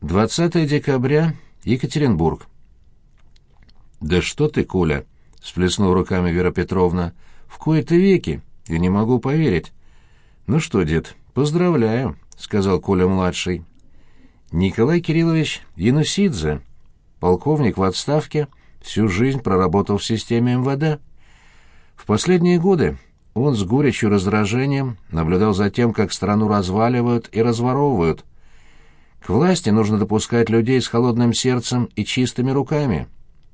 20 декабря, Екатеринбург. «Да что ты, Коля!» — сплеснула руками Вера Петровна. «В кои-то веки! Я не могу поверить!» «Ну что, дед, поздравляю!» — сказал Коля-младший. Николай Кириллович Янусидзе, полковник в отставке, всю жизнь проработал в системе МВД. В последние годы он с горечью и раздражением наблюдал за тем, как страну разваливают и разворовывают. К власти нужно допускать людей с холодным сердцем и чистыми руками.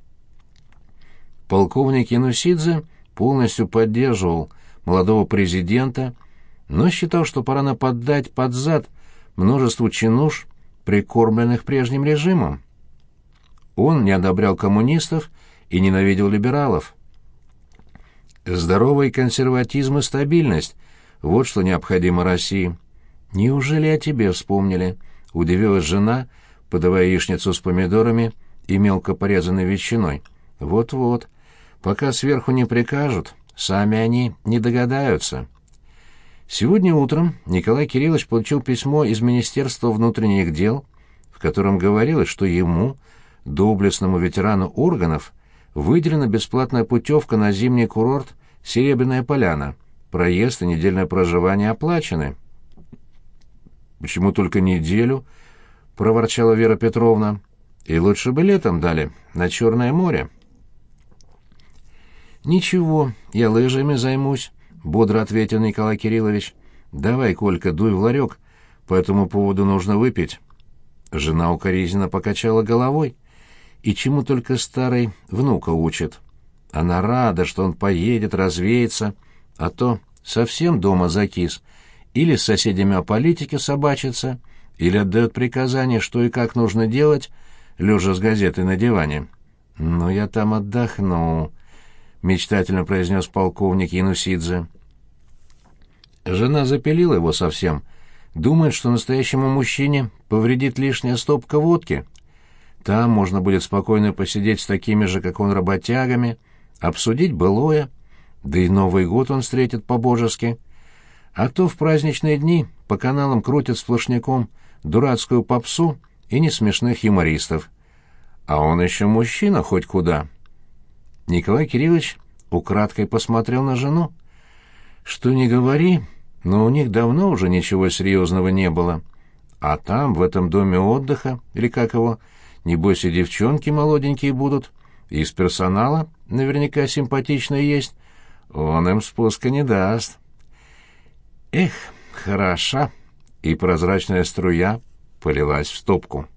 Полковник Янусидзе полностью поддерживал молодого президента, но считал, что пора наподдать под зад множеству чинуш, прикормленных прежним режимом. Он не одобрял коммунистов и ненавидел либералов. Здоровый консерватизм и стабильность — вот что необходимо России. «Неужели о тебе вспомнили?» — удивилась жена, подавая яичницу с помидорами и мелко порезанной ветчиной. «Вот-вот. Пока сверху не прикажут, сами они не догадаются». Сегодня утром Николай Кириллович получил письмо из Министерства внутренних дел, в котором говорилось, что ему, доблестному ветерану органов, выделена бесплатная путевка на зимний курорт «Серебряная поляна». Проезд и недельное проживание оплачены. «Почему только неделю?» — проворчала Вера Петровна. «И лучше бы летом дали, на Черное море». «Ничего, я лыжами займусь», — бодро ответил Николай Кириллович. «Давай, Колька, дуй в ларек, по этому поводу нужно выпить». Жена укоризненно покачала головой. И чему только старый внука учит. Она рада, что он поедет, развеется, а то совсем дома закис. Или с соседями о политике собачится, или отдает приказания, что и как нужно делать, лежа с газетой на диване. «Ну, я там отдохну», — мечтательно произнес полковник Янусидзе. Жена запилила его совсем. Думает, что настоящему мужчине повредит лишняя стопка водки. Там можно будет спокойно посидеть с такими же, как он, работягами, обсудить былое, да и Новый год он встретит по-божески. А то в праздничные дни по каналам крутят сплошняком дурацкую попсу и несмешных юмористов. А он еще мужчина хоть куда. Николай Кириллович украдкой посмотрел на жену. Что ни говори, но у них давно уже ничего серьезного не было. А там, в этом доме отдыха, или как его, небось и девчонки молоденькие будут, и из персонала наверняка симпатичные есть. Он им спуска не даст. Эх, хороша. И прозрачная струя полилась в стопку.